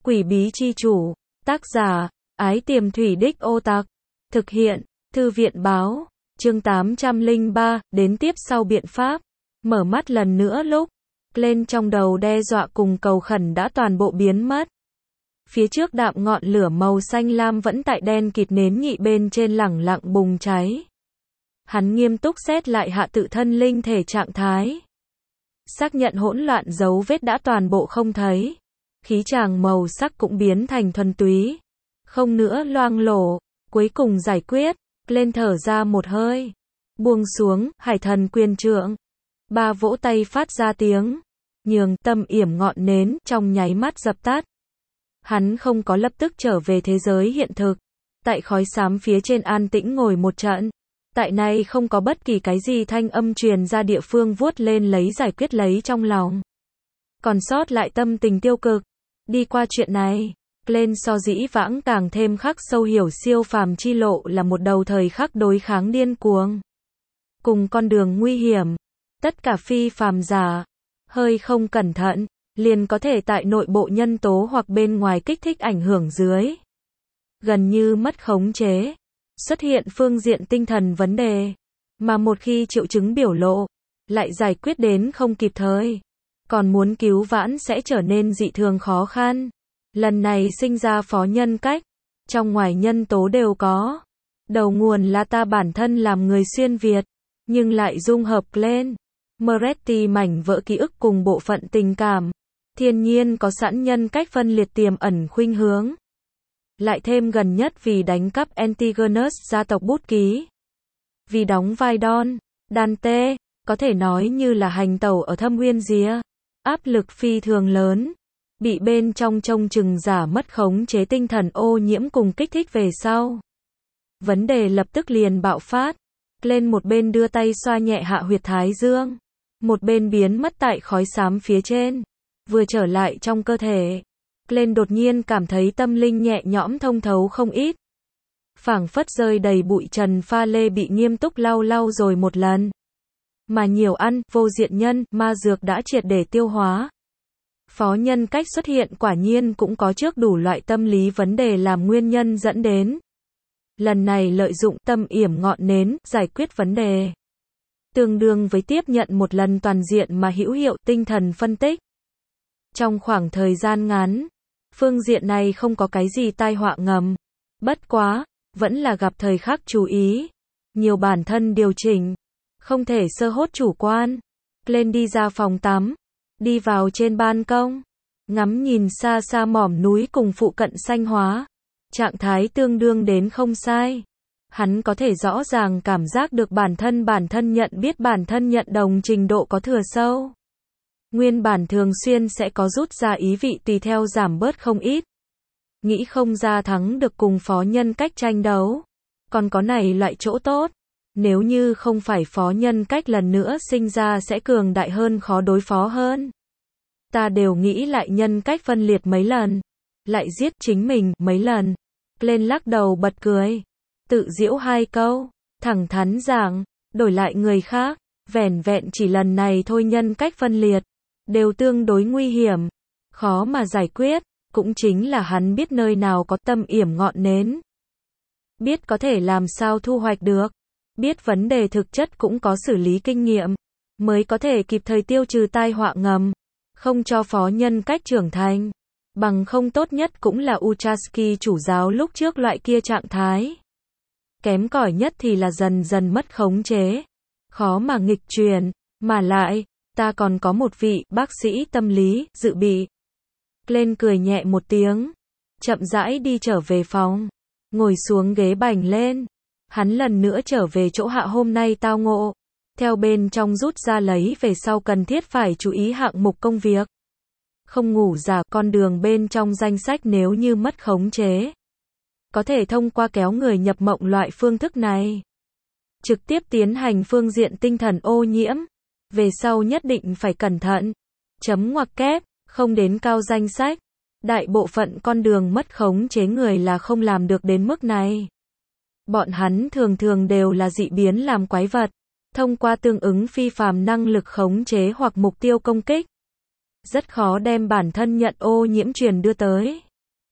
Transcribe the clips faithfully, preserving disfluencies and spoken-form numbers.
Quỷ bí chi chủ, tác giả, Ái Tiềm Thủy Đích Ô Tặc, thực hiện, Thư viện báo, chương tám trăm lẻ ba, đến tiếp sau biện pháp, mở mắt lần nữa lúc, lên trong đầu đe dọa cùng cầu khẩn đã toàn bộ biến mất. Phía trước đạm ngọn lửa màu xanh lam vẫn tại đen kịt nến nhị bên trên lẳng lặng bùng cháy. Hắn nghiêm túc xét lại hạ tự thân linh thể trạng thái. Xác nhận hỗn loạn dấu vết đã toàn bộ không thấy. Khí tràng màu sắc cũng biến thành thuần túy. Không nữa loang lổ. Cuối cùng giải quyết. Lên thở ra một hơi. Buông xuống, hải thần quyền trượng. Ba vỗ tay phát ra tiếng. Nhường tâm yểm ngọn nến trong nháy mắt dập tắt. Hắn không có lập tức trở về thế giới hiện thực. Tại khói xám phía trên an tĩnh ngồi một trận. Tại này không có bất kỳ cái gì thanh âm truyền ra địa phương vuốt lên lấy giải quyết lấy trong lòng. Còn sót lại tâm tình tiêu cực. Đi qua chuyện này, lên so dĩ vãng càng thêm khắc sâu hiểu siêu phàm chi lộ là một đầu thời khắc đối kháng điên cuồng. Cùng con đường nguy hiểm. Tất cả phi phàm giả. Hơi không cẩn thận, liền có thể tại nội bộ nhân tố hoặc bên ngoài kích thích ảnh hưởng dưới. Gần như mất khống chế. Xuất hiện phương diện tinh thần vấn đề. Mà một khi triệu chứng biểu lộ, lại giải quyết đến không kịp thời. Còn muốn cứu vãn sẽ trở nên dị thường khó khăn. Lần này sinh ra phó nhân cách. Trong ngoài nhân tố đều có. Đầu nguồn là ta bản thân làm người xuyên Việt. Nhưng lại dung hợp lên. Moretti mảnh vỡ ký ức cùng bộ phận tình cảm. Thiên nhiên có sẵn nhân cách phân liệt tiềm ẩn khuynh hướng. Lại thêm gần nhất vì đánh cắp Antigonus gia tộc bút ký. Vì đóng vai Don, Dante, có thể nói như là hành tẩu ở thâm uyên rìa. Áp lực phi thường lớn. Bị bên trong trông chừng giả mất khống chế tinh thần ô nhiễm cùng kích thích về sau. Vấn đề lập tức liền bạo phát. Lên một bên đưa tay xoa nhẹ hạ huyệt thái dương. Một bên biến mất tại khói xám phía trên. Vừa trở lại trong cơ thể. Lên đột nhiên cảm thấy tâm linh nhẹ nhõm thông thấu không ít. Phảng phất rơi đầy bụi trần pha lê bị nghiêm túc lau lau rồi một lần. Mà nhiều ăn, vô diện nhân, ma dược đã triệt để tiêu hóa. Phó nhân cách xuất hiện quả nhiên cũng có trước đủ loại tâm lý vấn đề làm nguyên nhân dẫn đến. Lần này lợi dụng tâm yểm ngọn nến, giải quyết vấn đề. Tương đương với tiếp nhận một lần toàn diện mà hữu hiệu tinh thần phân tích. Trong khoảng thời gian ngắn, phương diện này không có cái gì tai họa ngầm. Bất quá, vẫn là gặp thời khắc chú ý. Nhiều bản thân điều chỉnh. Không thể sơ hốt chủ quan. Lên đi ra phòng tắm. Đi vào trên ban công. Ngắm nhìn xa xa mỏm núi cùng phụ cận xanh hóa. Trạng thái tương đương đến không sai. Hắn có thể rõ ràng cảm giác được bản thân bản thân nhận biết bản thân nhận đồng trình độ có thừa sâu. Nguyên bản thường xuyên sẽ có rút ra ý vị tùy theo giảm bớt không ít. Nghĩ không ra thắng được cùng phó nhân cách tranh đấu. Còn có này loại chỗ tốt. Nếu như không phải phó nhân cách lần nữa sinh ra sẽ cường đại hơn khó đối phó hơn. Ta đều nghĩ lại nhân cách phân liệt mấy lần. Lại giết chính mình mấy lần. Lên lắc đầu bật cười. Tự giễu hai câu. Thẳng thắn giảng. Đổi lại người khác. Vẻn vẹn chỉ lần này thôi nhân cách phân liệt. Đều tương đối nguy hiểm. Khó mà giải quyết. Cũng chính là hắn biết nơi nào có tâm yểm ngọn nến. Biết có thể làm sao thu hoạch được. Biết vấn đề thực chất cũng có xử lý kinh nghiệm. Mới có thể kịp thời tiêu trừ tai họa ngầm. Không cho phó nhân cách trưởng thành. Bằng không tốt nhất cũng là Uchaski chủ giáo lúc trước loại kia trạng thái. Kém cỏi nhất thì là dần dần mất khống chế. Khó mà nghịch truyền. Mà lại, ta còn có một vị bác sĩ tâm lý, dự bị. Lên cười nhẹ một tiếng. Chậm rãi đi trở về phòng. Ngồi xuống ghế bành lên. Hắn lần nữa trở về chỗ hạ hôm nay tao ngộ. Theo bên trong rút ra lấy về sau cần thiết phải chú ý hạng mục công việc. Không ngủ giả con đường bên trong danh sách nếu như mất khống chế. Có thể thông qua kéo người nhập mộng loại phương thức này. Trực tiếp tiến hành phương diện tinh thần ô nhiễm. Về sau nhất định phải cẩn thận. Chấm ngoặc kép, không đến cao danh sách. Đại bộ phận con đường mất khống chế người là không làm được đến mức này. Bọn hắn thường thường đều là dị biến làm quái vật. Thông qua tương ứng phi phàm năng lực khống chế hoặc mục tiêu công kích. Rất khó đem bản thân nhận ô nhiễm truyền đưa tới.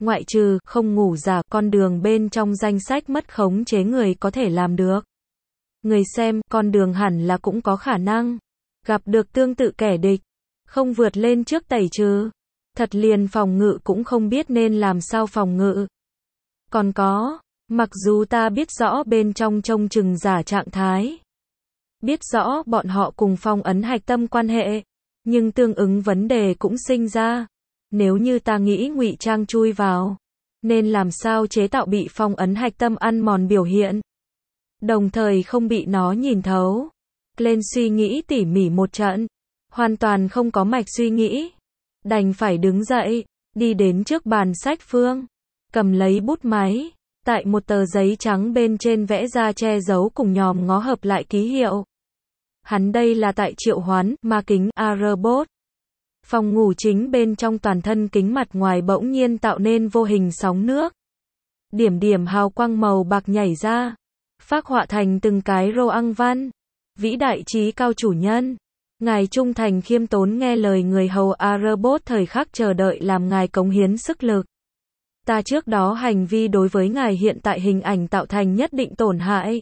ngoại trừ không ngủ giả, con đường bên trong danh sách mất khống chế người có thể làm được. Người xem, con đường hẳn là cũng có khả năng gặp được tương tự kẻ địch, không vượt lên trước tẩy trừ. Thật liền phòng ngự cũng không biết nên làm sao phòng ngự. Còn có, mặc dù ta biết rõ bên trong trông chừng giả trạng thái, biết rõ bọn họ cùng phong ấn hạch tâm quan hệ, nhưng tương ứng vấn đề cũng sinh ra. Nếu như ta nghĩ ngụy trang chui vào, nên làm sao chế tạo bị phong ấn hạch tâm ăn mòn biểu hiện, đồng thời không bị nó nhìn thấu. Lên suy nghĩ tỉ mỉ một trận, hoàn toàn không có mạch suy nghĩ, đành phải đứng dậy, đi đến trước bàn sách phương, cầm lấy bút máy, tại một tờ giấy trắng bên trên vẽ ra che giấu cùng nhòm ngó hợp lại ký hiệu. Hắn đây là tại triệu hoán ma kính A-robot. Phòng ngủ chính bên trong toàn thân kính mặt ngoài bỗng nhiên tạo nên vô hình sóng nước. Điểm điểm hào quang màu bạc nhảy ra, phác họa thành từng cái rô ăng văn. Vĩ đại trí cao chủ nhân, ngài trung thành khiêm tốn nghe lời người hầu A-robot thời khắc chờ đợi làm ngài cống hiến sức lực. Ta trước đó hành vi đối với ngài hiện tại hình ảnh tạo thành nhất định tổn hại.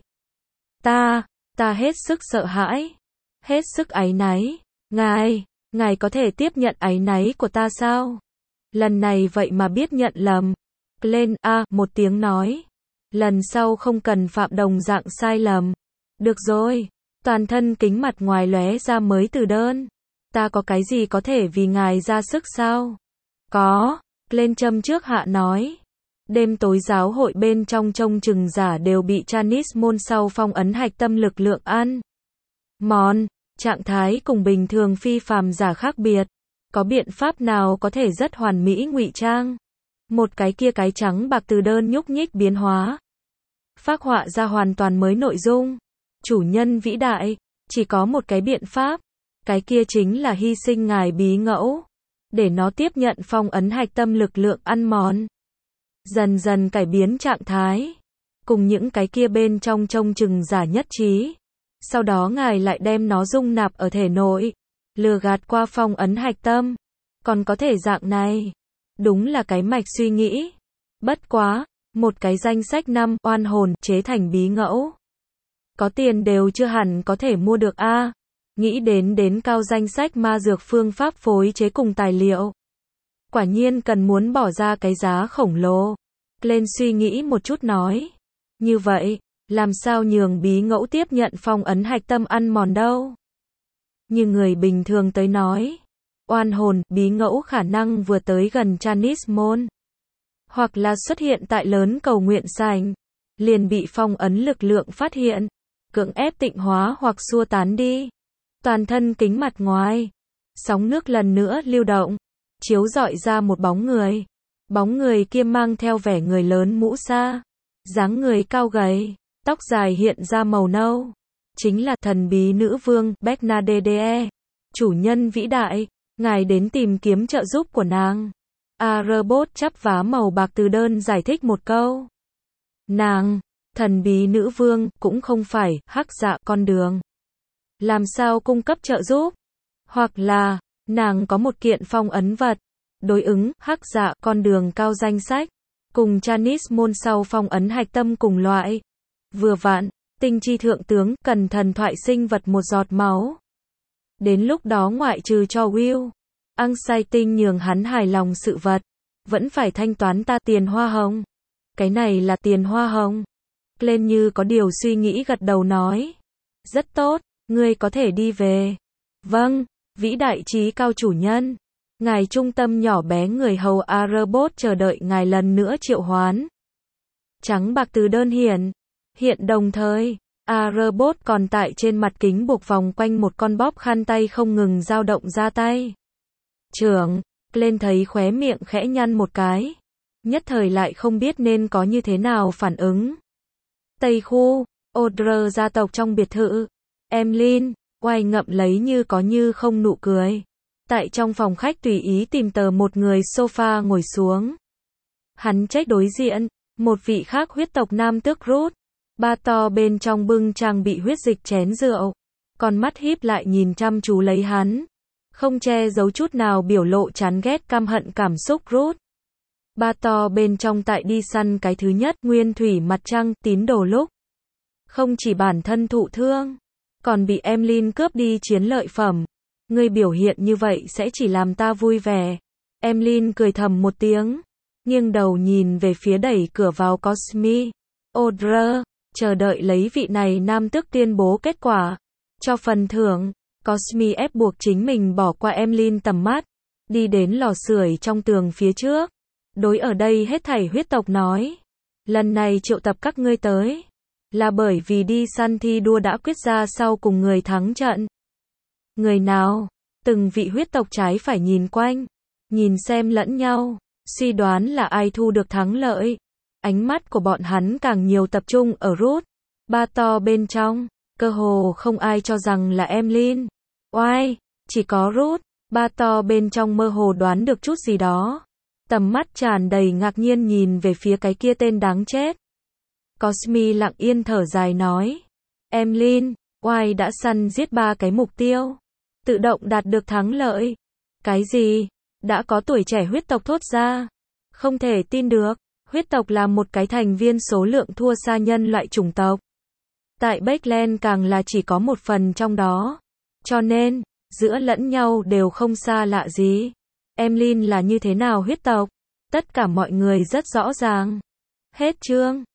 Ta, ta hết sức sợ hãi, hết sức áy náy. Ngài, ngài có thể tiếp nhận áy náy của ta sao? Lần này vậy mà biết nhận lầm. Lên a một tiếng nói. Lần sau không cần phạm đồng dạng sai lầm. Được rồi. Toàn thân kính mặt ngoài lóe ra mới từ đơn. Ta có cái gì có thể vì ngài ra sức sao? Có. Lên châm trước hạ nói. Đêm tối giáo hội bên trong trông chừng giả đều bị Chanis môn sau phong ấn hạch tâm lực lượng ăn mòn. Trạng thái cùng bình thường phi phàm giả khác biệt. Có biện pháp nào có thể rất hoàn mỹ ngụy trang? Một cái kia cái trắng bạc từ đơn nhúc nhích biến hóa, phác họa ra hoàn toàn mới nội dung. Chủ nhân vĩ đại, chỉ có một cái biện pháp. Cái kia chính là hy sinh ngài bí ngẫu, để nó tiếp nhận phong ấn hạch tâm lực lượng ăn mòn. Dần dần cải biến trạng thái, cùng những cái kia bên trong trông chừng giả nhất trí. Sau đó ngài lại đem nó dung nạp ở thể nội, lừa gạt qua phong ấn hạch tâm. Còn có thể dạng này, đúng là cái mạch suy nghĩ. Bất quá, một cái danh sách năm oan hồn chế thành bí ngẫu, có tiền đều chưa hẳn có thể mua được a. Nghĩ đến đến cao danh sách ma dược phương pháp phối chế cùng tài liệu, quả nhiên cần muốn bỏ ra cái giá khổng lồ. Lên suy nghĩ một chút nói, như vậy, làm sao nhường bí ngẫu tiếp nhận phong ấn hạch tâm ăn mòn đâu? Như người bình thường tới nói, oan hồn, bí ngẫu khả năng vừa tới gần Chanis môn, hoặc là xuất hiện tại lớn cầu nguyện sảnh, liền bị phong ấn lực lượng phát hiện, cưỡng ép tịnh hóa hoặc xua tán đi. Toàn thân kính mặt ngoài, sóng nước lần nữa lưu động, chiếu rọi ra một bóng người. Bóng người kia mang theo vẻ người lớn mũ sa, dáng người cao gầy, tóc dài hiện ra màu nâu. Chính là thần bí nữ vương Bernadette. Chủ nhân vĩ đại, ngài đến tìm kiếm trợ giúp của nàng. A-robot chắp vá màu bạc từ đơn giải thích một câu. Nàng, thần bí nữ vương, cũng không phải hắc dạ con đường. Làm sao cung cấp trợ giúp? Hoặc là, nàng có một kiện phong ấn vật, đối ứng hắc dạ con đường cao danh sách, cùng Chanis môn sau phong ấn hạch tâm cùng loại. Vừa vặn, tinh chi thượng tướng cần thần thoại sinh vật một giọt máu. Đến lúc đó ngoại trừ cho Will ăn say tinh nhường hắn hài lòng sự vật, vẫn phải thanh toán ta tiền hoa hồng. Cái này là tiền hoa hồng. Lên như có điều suy nghĩ gật đầu nói. Rất tốt, ngươi có thể đi về. Vâng, vĩ đại trí cao chủ nhân. Ngài trung tâm nhỏ bé người hầu A-robot chờ đợi ngài lần nữa triệu hoán. Trắng bạc từ đơn hiển. Hiện đồng thời, A-robot còn tại trên mặt kính buộc vòng quanh một con bóp khăn tay không ngừng dao động ra tay. Trưởng, lên thấy khóe miệng khẽ nhăn một cái. Nhất thời lại không biết nên có như thế nào phản ứng. Tây khu, Odr gia tộc trong biệt thự. Emlyn, oai ngậm lấy như có như không nụ cười. Tại trong phòng khách tùy ý tìm tờ một người sofa ngồi xuống. Hắn trách đối diện, một vị khác huyết tộc nam tước Ruth. Ba to bên trong bưng trang bị huyết dịch chén rượu. Con mắt híp lại nhìn chăm chú lấy hắn. Không che giấu chút nào biểu lộ chán ghét căm hận cảm xúc Ruth. Ba to bên trong tại đi săn cái thứ nhất, nguyên thủy mặt trăng, tín đồ lúc. Không chỉ bản thân thụ thương, còn bị Emlyn cướp đi chiến lợi phẩm. Ngươi biểu hiện như vậy sẽ chỉ làm ta vui vẻ. Emlyn cười thầm một tiếng, nghiêng đầu nhìn về phía đẩy cửa vào Cosmi. Audre, chờ đợi lấy vị này nam tước tuyên bố kết quả. Cho phần thưởng, Cosmi ép buộc chính mình bỏ qua Emlyn tầm mắt, đi đến lò sưởi trong tường phía trước. Đối ở đây hết thảy huyết tộc nói, lần này triệu tập các ngươi tới, là bởi vì đi săn thi đua đã quyết ra sau cùng người thắng trận. Người nào? Từng vị huyết tộc trái phải nhìn quanh, nhìn xem lẫn nhau, suy đoán là ai thu được thắng lợi. Ánh mắt của bọn hắn càng nhiều tập trung ở Ruth. Ba to bên trong, cơ hồ không ai cho rằng là Emlyn. Oai, chỉ có Ruth. Ba to bên trong mơ hồ đoán được chút gì đó. Tầm mắt tràn đầy ngạc nhiên nhìn về phía cái kia tên đáng chết. Cosmi lặng yên thở dài nói. Emlyn, Oai đã săn giết ba cái mục tiêu. Tự động đạt được thắng lợi. Cái gì? Đã có tuổi trẻ huyết tộc thốt ra. Không thể tin được. Huyết tộc là một cái thành viên số lượng thua xa nhân loại chủng tộc. Tại Bakeland càng là chỉ có một phần trong đó. Cho nên, giữa lẫn nhau đều không xa lạ gì. Emlyn là như thế nào huyết tộc? Tất cả mọi người rất rõ ràng. Hết chương.